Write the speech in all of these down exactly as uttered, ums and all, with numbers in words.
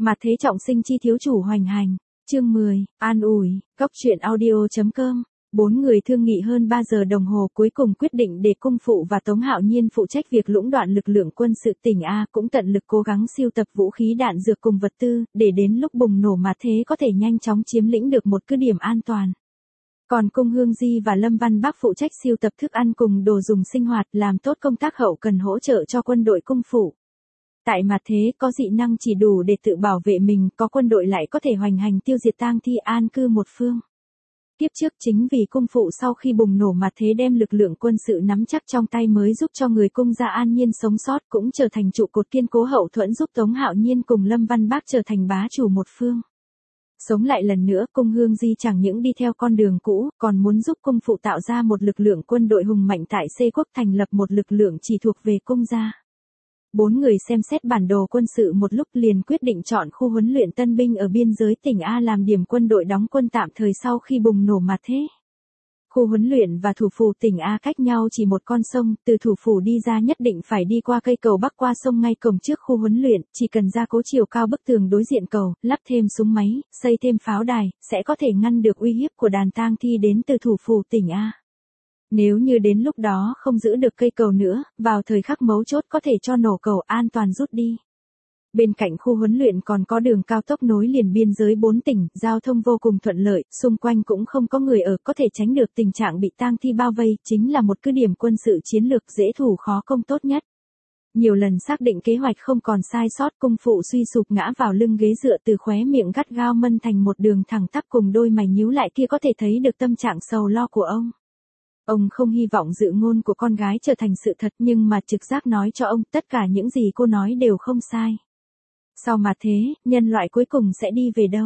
Mà thế trọng sinh chi thiếu chủ hoành hành. Chương mười, an ủi, Cóc truyện audio.com. Bốn người thương nghị hơn ba giờ đồng hồ cuối cùng quyết định để cung phụ và Tống Hạo Nhiên phụ trách việc lũng đoạn lực lượng quân sự tỉnh A, cũng tận lực cố gắng siêu tập vũ khí đạn dược cùng vật tư, để đến lúc bùng nổ mà thế có thể nhanh chóng chiếm lĩnh được một cứ điểm an toàn. Còn cung Hương Di và Lâm Văn Bắc phụ trách siêu tập thức ăn cùng đồ dùng sinh hoạt, làm tốt công tác hậu cần hỗ trợ cho quân đội cung phụ. Tại mà thế có dị năng chỉ đủ để tự bảo vệ mình, có quân đội lại có thể hoành hành tiêu diệt tang thi an cư một phương. Tiếp trước chính vì cung phụ sau khi bùng nổ mà thế đem lực lượng quân sự nắm chắc trong tay mới giúp cho người cung gia an nhiên sống sót, cũng trở thành trụ cột kiên cố hậu thuẫn giúp Tống Hạo Nhiên cùng Lâm Văn Bác trở thành bá chủ một phương. Sống lại lần nữa, cung Hương Di chẳng những đi theo con đường cũ, còn muốn giúp cung phụ tạo ra một lực lượng quân đội hùng mạnh tại Xê Quốc, thành lập một lực lượng chỉ thuộc về cung gia. Bốn người xem xét bản đồ quân sự một lúc liền quyết định chọn khu huấn luyện tân binh ở biên giới tỉnh A làm điểm quân đội đóng quân tạm thời sau khi bùng nổ mà thế. Khu huấn luyện và thủ phủ tỉnh A cách nhau chỉ một con sông, từ thủ phủ đi ra nhất định phải đi qua cây cầu bắc qua sông ngay cổng trước khu huấn luyện, chỉ cần gia cố chiều cao bức tường đối diện cầu, lắp thêm súng máy, xây thêm pháo đài, sẽ có thể ngăn được uy hiếp của đàn tang thi đến từ thủ phủ tỉnh A. Nếu như đến lúc đó không giữ được cây cầu nữa, vào thời khắc mấu chốt có thể cho nổ cầu an toàn rút đi. Bên cạnh khu huấn luyện còn có đường cao tốc nối liền biên giới bốn tỉnh, giao thông vô cùng thuận lợi, xung quanh cũng không có người ở, có thể tránh được tình trạng bị tang thi bao vây, chính là một cứ điểm quân sự chiến lược dễ thủ khó công tốt nhất. Nhiều lần xác định kế hoạch không còn sai sót, cung phụ suy sụp ngã vào lưng ghế dựa, từ khóe miệng gắt gao mân thành một đường thẳng tắp, cùng đôi mày nhíu lại kia có thể thấy được tâm trạng sầu lo của ông. Ông không hy vọng dự ngôn của con gái trở thành sự thật, nhưng mà trực giác nói cho ông tất cả những gì cô nói đều không sai. Sau mà thế, nhân loại cuối cùng sẽ đi về đâu?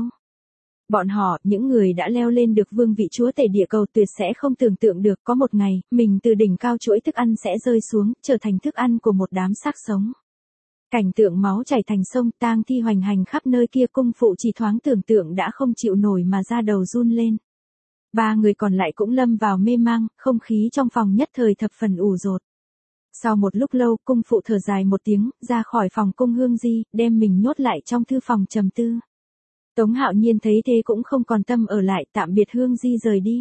Bọn họ, những người đã leo lên được vương vị chúa tể địa cầu, tuyệt sẽ không tưởng tượng được có một ngày, mình từ đỉnh cao chuỗi thức ăn sẽ rơi xuống, trở thành thức ăn của một đám xác sống. Cảnh tượng máu chảy thành sông, tang thi hoành hành khắp nơi kia, cung phụ chỉ thoáng tưởng tượng đã không chịu nổi mà da đầu run lên. Ba người còn lại cũng lâm vào mê mang, không khí trong phòng nhất thời thập phần ủ rột. Sau một lúc lâu, cung phụ thở dài một tiếng, ra khỏi phòng cung Hương Di, đem mình nhốt lại trong thư phòng trầm tư. Tống Hạo Nhiên thấy thế cũng không còn tâm ở lại, tạm biệt Hương Di rời đi.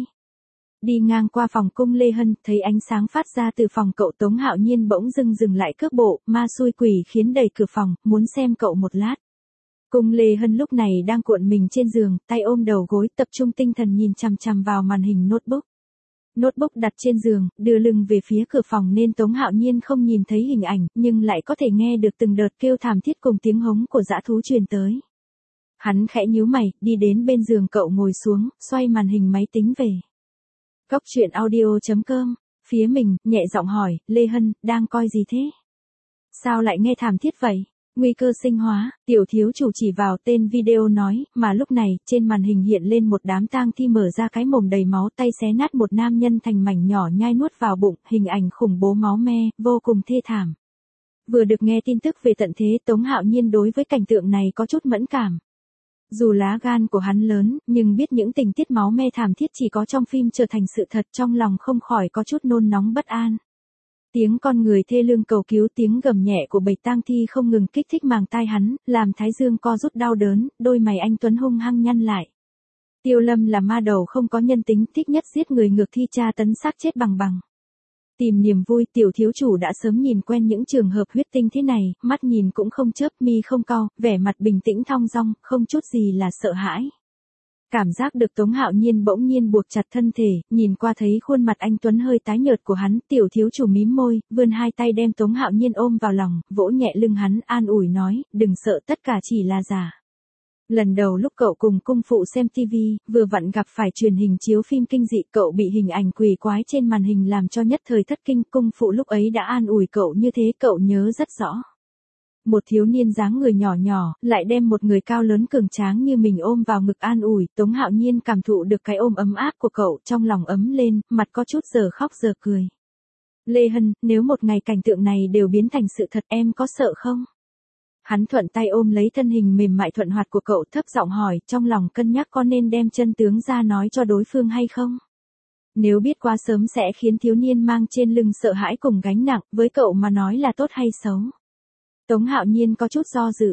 Đi ngang qua phòng cung Lê Hân, thấy ánh sáng phát ra từ phòng cậu, Tống Hạo Nhiên bỗng dưng dừng lại cước bộ, ma xui quỷ khiến đẩy cửa phòng, muốn xem cậu một lát. Cung Lê Hân lúc này đang cuộn mình trên giường, tay ôm đầu gối, tập trung tinh thần nhìn chằm chằm vào màn hình notebook. Notebook đặt trên giường, đưa lưng về phía cửa phòng nên Tống Hạo Nhiên không nhìn thấy hình ảnh, nhưng lại có thể nghe được từng đợt kêu thảm thiết cùng tiếng hống của dã thú truyền tới. Hắn khẽ nhíu mày, đi đến bên giường cậu ngồi xuống, xoay màn hình máy tính về. Cóc truyện audio.com, phía mình, nhẹ giọng hỏi, Lê Hân, đang coi gì thế? Sao lại nghe thảm thiết vậy? Nguy cơ sinh hóa, tiểu thiếu chủ chỉ vào tên video nói, mà lúc này, trên màn hình hiện lên một đám tang thi mở ra cái mồm đầy máu, tay xé nát một nam nhân thành mảnh nhỏ nhai nuốt vào bụng, hình ảnh khủng bố máu me, vô cùng thê thảm. Vừa được nghe tin tức về tận thế, Tống Hạo Nhiên đối với cảnh tượng này có chút mẫn cảm. Dù lá gan của hắn lớn, nhưng biết những tình tiết máu me thảm thiết chỉ có trong phim trở thành sự thật, trong lòng không khỏi có chút nôn nóng bất an. Tiếng con người thê lương cầu cứu, tiếng gầm nhẹ của bầy tang thi không ngừng kích thích màng tai hắn, làm thái dương co rút đau đớn, đôi mày anh Tuấn hung hăng nhăn lại. Tiêu Lâm là ma đầu không có nhân tính, thích nhất giết người ngược thi tra tấn xác chết bằng bằng. Tìm niềm vui, tiểu thiếu chủ đã sớm nhìn quen những trường hợp huyết tinh thế này, mắt nhìn cũng không chớp, mi không cau, vẻ mặt bình tĩnh thong dong, không chút gì là sợ hãi. Cảm giác được Tống Hạo Nhiên bỗng nhiên buộc chặt thân thể, nhìn qua thấy khuôn mặt anh Tuấn hơi tái nhợt của hắn, tiểu thiếu chủ mím môi, vươn hai tay đem Tống Hạo Nhiên ôm vào lòng, vỗ nhẹ lưng hắn, an ủi nói, đừng sợ, tất cả chỉ là giả. Lần đầu lúc cậu cùng cung phụ xem tivi, vừa vặn gặp phải truyền hình chiếu phim kinh dị, cậu bị hình ảnh quỷ quái trên màn hình làm cho nhất thời thất kinh, cung phụ lúc ấy đã an ủi cậu như thế, cậu nhớ rất rõ. Một thiếu niên dáng người nhỏ nhỏ, lại đem một người cao lớn cường tráng như mình ôm vào ngực an ủi, Tống Hạo Nhiên cảm thụ được cái ôm ấm áp của cậu, trong lòng ấm lên, mặt có chút giờ khóc giờ cười. Lê Hân, nếu một ngày cảnh tượng này đều biến thành sự thật, em có sợ không? Hắn thuận tay ôm lấy thân hình mềm mại thuận hoạt của cậu, thấp giọng hỏi, trong lòng cân nhắc có nên đem chân tướng ra nói cho đối phương hay không? Nếu biết quá sớm sẽ khiến thiếu niên mang trên lưng sợ hãi cùng gánh nặng, với cậu mà nói là tốt hay xấu? Tống Hạo Nhiên có chút do dự,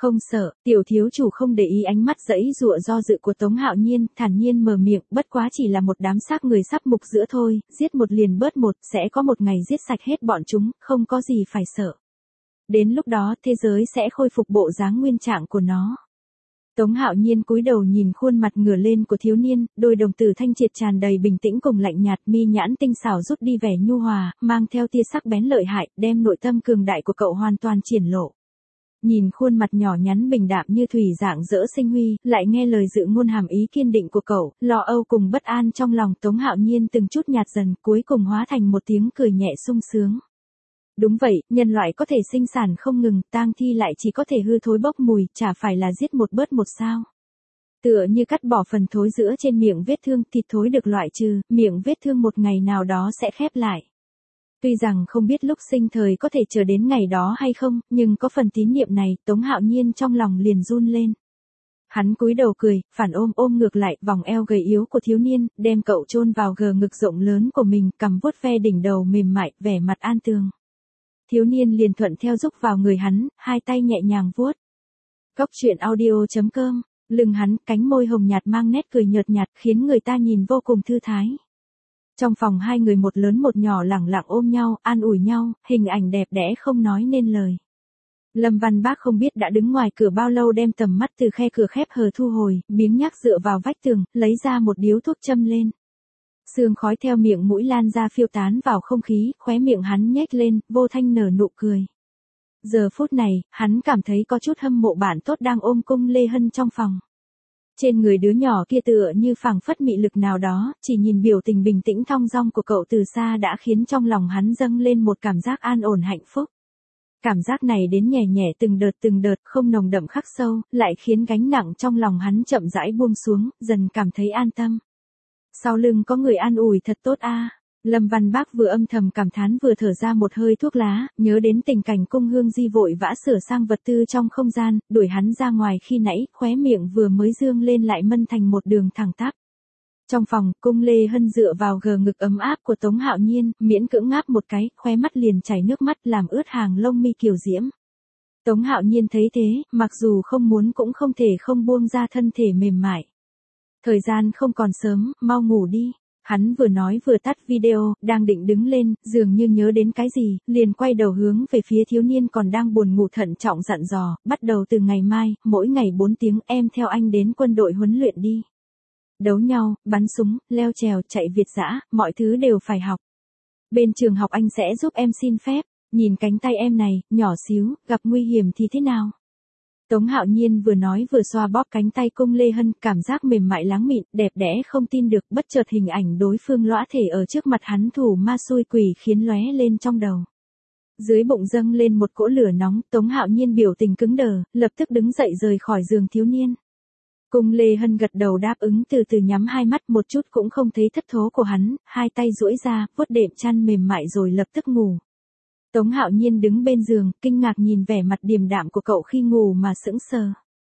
Không sợ, tiểu thiếu chủ không để ý ánh mắt giãy giụa do dự của Tống Hạo Nhiên, thản nhiên mở miệng, bất quá chỉ là một đám xác người sắp mục giữa thôi, giết một liền bớt một, sẽ có một ngày giết sạch hết bọn chúng, không có gì phải sợ. Đến lúc đó thế giới sẽ khôi phục bộ dáng nguyên trạng của nó. Tống Hạo Nhiên cúi đầu nhìn khuôn mặt ngửa lên của thiếu niên, đôi đồng tử thanh triệt tràn đầy bình tĩnh cùng lạnh nhạt, mi nhãn tinh xảo rút đi vẻ nhu hòa, mang theo tia sắc bén lợi hại, đem nội tâm cường đại của cậu hoàn toàn triển lộ. Nhìn khuôn mặt nhỏ nhắn bình đạm như thủy dạng dỡ sinh huy, lại nghe lời dự ngôn hàm ý kiên định của cậu, lo âu cùng bất an trong lòng Tống Hạo Nhiên từng chút nhạt dần, cuối cùng hóa thành một tiếng cười nhẹ sung sướng. Đúng vậy, nhân loại có thể sinh sản không ngừng, tang thi lại chỉ có thể hư thối bốc mùi, chả phải là giết một bớt một sao. Tựa như cắt bỏ phần thối giữa trên miệng vết thương, thịt thối được loại trừ, miệng vết thương một ngày nào đó sẽ khép lại. Tuy rằng không biết lúc sinh thời có thể chờ đến ngày đó hay không, nhưng có phần tín niệm này, Tống Hạo Nhiên trong lòng liền run lên. Hắn cúi đầu cười, phản ôm ôm ngược lại vòng eo gầy yếu của thiếu niên, đem cậu chôn vào gờ ngực rộng lớn của mình, cầm vuốt ve đỉnh đầu mềm mại, vẻ mặt an tường. Thiếu niên liền thuận theo rúc vào người hắn, hai tay nhẹ nhàng vuốt. Cốc truyện audio chấm com, lưng hắn, cánh môi hồng nhạt mang nét cười nhợt nhạt, khiến người ta nhìn vô cùng thư thái. Trong phòng hai người một lớn một nhỏ lẳng lặng ôm nhau, an ủi nhau, hình ảnh đẹp đẽ không nói nên lời. Lâm Văn Bác không biết đã đứng ngoài cửa bao lâu, đem tầm mắt từ khe cửa khép hờ thu hồi, biếng nhác dựa vào vách tường, lấy ra một điếu thuốc châm lên. Sương khói theo miệng mũi lan ra phiêu tán vào không khí, khóe miệng hắn nhếch lên, vô thanh nở nụ cười. Giờ phút này, hắn cảm thấy có chút hâm mộ bạn tốt đang ôm Cung Lê Hân trong phòng. Trên người đứa nhỏ kia tựa như phảng phất mị lực nào đó, chỉ nhìn biểu tình bình tĩnh thong dong của cậu từ xa đã khiến trong lòng hắn dâng lên một cảm giác an ổn hạnh phúc. Cảm giác này đến nhẹ nhẹ từng đợt từng đợt, không nồng đậm khắc sâu, lại khiến gánh nặng trong lòng hắn chậm rãi buông xuống, dần cảm thấy an tâm. Sau lưng có người an ủi thật tốt a. Lâm Văn Bác vừa âm thầm cảm thán vừa thở ra một hơi thuốc lá, nhớ đến tình cảnh Cung Hương Di vội vã sửa sang vật tư trong không gian, đuổi hắn ra ngoài khi nãy, khóe miệng vừa mới dương lên lại mân thành một đường thẳng tắp. Trong phòng, Cung Lê Hân dựa vào gờ ngực ấm áp của Tống Hạo Nhiên, miễn cưỡng ngáp một cái, khóe mắt liền chảy nước mắt làm ướt hàng lông mi kiều diễm. Tống Hạo Nhiên thấy thế, mặc dù không muốn cũng không thể không buông ra thân thể mềm mại. Thời gian không còn sớm, mau ngủ đi. Hắn vừa nói vừa tắt video, đang định đứng lên, dường như nhớ đến cái gì, liền quay đầu hướng về phía thiếu niên còn đang buồn ngủ thận trọng dặn dò, bắt đầu từ ngày mai, mỗi ngày bốn tiếng em theo anh đến quân đội huấn luyện đi. Đấu nhau, bắn súng, leo trèo, chạy việt dã, mọi thứ đều phải học. Bên trường học anh sẽ giúp em xin phép, nhìn cánh tay em này, nhỏ xíu, gặp nguy hiểm thì thế nào? Tống Hạo Nhiên vừa nói vừa xoa bóp cánh tay Cung Lê Hân, cảm giác mềm mại láng mịn, đẹp đẽ không tin được, bất chợt hình ảnh đối phương lõa thể ở trước mặt hắn thủ ma xui quỷ khiến lóe lên trong đầu. Dưới bụng dâng lên một cỗ lửa nóng, Tống Hạo Nhiên biểu tình cứng đờ, lập tức đứng dậy rời khỏi giường thiếu niên. Cung Lê Hân gật đầu đáp ứng, từ từ nhắm hai mắt, một chút cũng không thấy thất thố của hắn, hai tay duỗi ra, vuốt đệm chăn mềm mại rồi lập tức ngủ. Tống Hạo Nhiên đứng bên giường, kinh ngạc nhìn vẻ mặt điềm đạm của cậu khi ngủ mà sững sờ.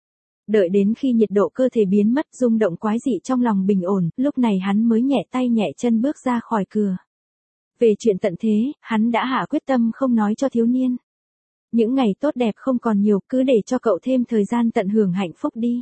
Đợi đến khi nhiệt độ cơ thể biến mất, rung động quái dị trong lòng bình ổn, lúc này hắn mới nhẹ tay nhẹ chân bước ra khỏi cửa. Về chuyện tận thế, hắn đã hạ quyết tâm không nói cho thiếu niên. Những ngày tốt đẹp không còn nhiều, cứ để cho cậu thêm thời gian tận hưởng hạnh phúc đi.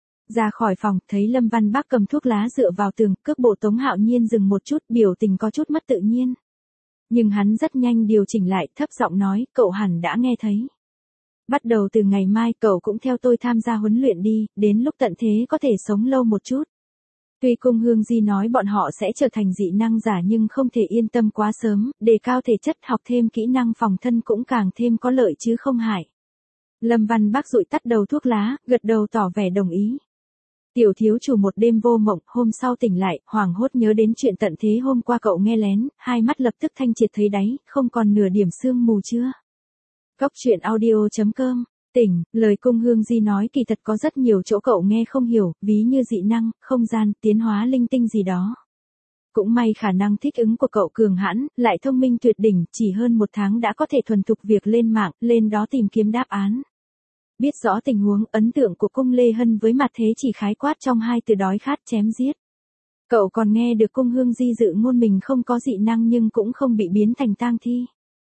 Ra khỏi phòng, thấy Lâm Văn Bác cầm thuốc lá dựa vào tường, cước bộ Tống Hạo Nhiên dừng một chút, biểu tình có chút mất tự nhiên. Nhưng hắn rất nhanh điều chỉnh lại, thấp giọng nói, cậu hẳn đã nghe thấy. Bắt đầu từ ngày mai cậu cũng theo tôi tham gia huấn luyện đi, đến lúc tận thế có thể sống lâu một chút. Tuy Cung Hương Di nói bọn họ sẽ trở thành dị năng giả nhưng không thể yên tâm quá sớm, đề cao thể chất, học thêm kỹ năng phòng thân cũng càng thêm có lợi chứ không hại. Lâm Văn Bác dụi tắt đầu thuốc lá, gật đầu tỏ vẻ đồng ý. Tiểu thiếu chủ một đêm vô mộng, hôm sau tỉnh lại, hoảng hốt nhớ đến chuyện tận thế hôm qua cậu nghe lén, hai mắt lập tức thanh triệt thấy đáy, không còn nửa điểm sương mù chưa. Cốc truyện audio chấm com, tỉnh, lời Cung Hương Di nói kỳ thật có rất nhiều chỗ cậu nghe không hiểu, ví như dị năng, không gian, tiến hóa linh tinh gì đó. Cũng may khả năng thích ứng của cậu cường hãn, lại thông minh tuyệt đỉnh, chỉ hơn một tháng đã có thể thuần thục việc lên mạng, lên đó tìm kiếm đáp án. Biết rõ tình huống, ấn tượng của Cung Lê Hân với mặt thế chỉ khái quát trong hai từ đói khát chém giết. Cậu còn nghe được Cung Hương Di dự ngôn mình không có dị năng nhưng cũng không bị biến thành tang thi.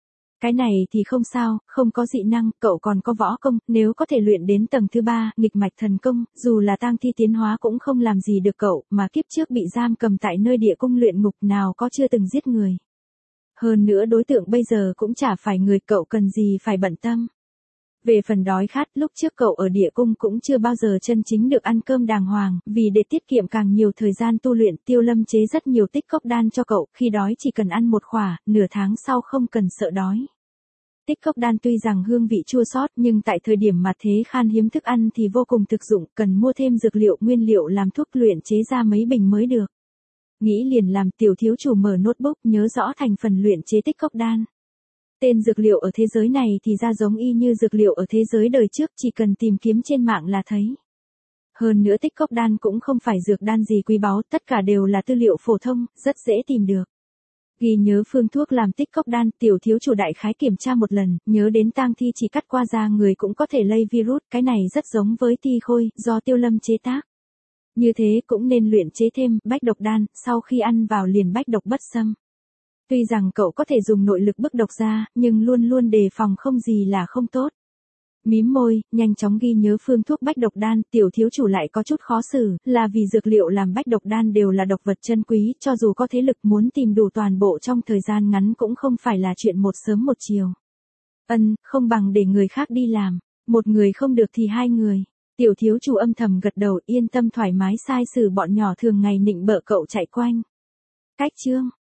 Cái này thì không sao, không có dị năng, cậu còn có võ công, nếu có thể luyện đến tầng thứ ba, nghịch mạch thần công, dù là tang thi tiến hóa cũng không làm gì được cậu, mà kiếp trước bị giam cầm tại nơi địa cung luyện ngục nào có chưa từng giết người. Hơn nữa đối tượng bây giờ cũng chả phải người, cậu cần gì phải bận tâm. Về phần đói khát, lúc trước cậu ở địa cung cũng chưa bao giờ chân chính được ăn cơm đàng hoàng, vì để tiết kiệm càng nhiều thời gian tu luyện, Tiêu Lâm chế rất nhiều tích cốc đan cho cậu, khi đói chỉ cần ăn một khỏa, nửa tháng sau không cần sợ đói. Tích cốc đan tuy rằng hương vị chua xót nhưng tại thời điểm mà thế khan hiếm thức ăn thì vô cùng thực dụng, cần mua thêm dược liệu nguyên liệu làm thuốc luyện chế ra mấy bình mới được. Nghĩ liền làm, tiểu thiếu chủ mở notebook nhớ rõ thành phần luyện chế tích cốc đan. Tên dược liệu ở thế giới này thì ra giống y như dược liệu ở thế giới đời trước, chỉ cần tìm kiếm trên mạng là thấy. Hơn nữa tích cốc đan cũng không phải dược đan gì quý báu, tất cả đều là tư liệu phổ thông, rất dễ tìm được. Ghi nhớ phương thuốc làm tích cốc đan, tiểu thiếu chủ đại khái kiểm tra một lần, nhớ đến tang thi chỉ cắt qua da người cũng có thể lây virus, cái này rất giống với ti khôi, do Tiêu Lâm chế tác. Như thế cũng nên luyện chế thêm bách độc đan, sau khi ăn vào liền bách độc bất xâm. Tuy rằng cậu có thể dùng nội lực bức độc ra, nhưng luôn luôn đề phòng không gì là không tốt. Mím môi, nhanh chóng ghi nhớ phương thuốc bách độc đan, tiểu thiếu chủ lại có chút khó xử, là vì dược liệu làm bách độc đan đều là độc vật chân quý, cho dù có thế lực muốn tìm đủ toàn bộ trong thời gian ngắn cũng không phải là chuyện một sớm một chiều. Ân, không bằng để người khác đi làm, một người không được thì hai người. Tiểu thiếu chủ âm thầm gật đầu, yên tâm thoải mái sai xử bọn nhỏ thường ngày nịnh bợ cậu chạy quanh. Cách chương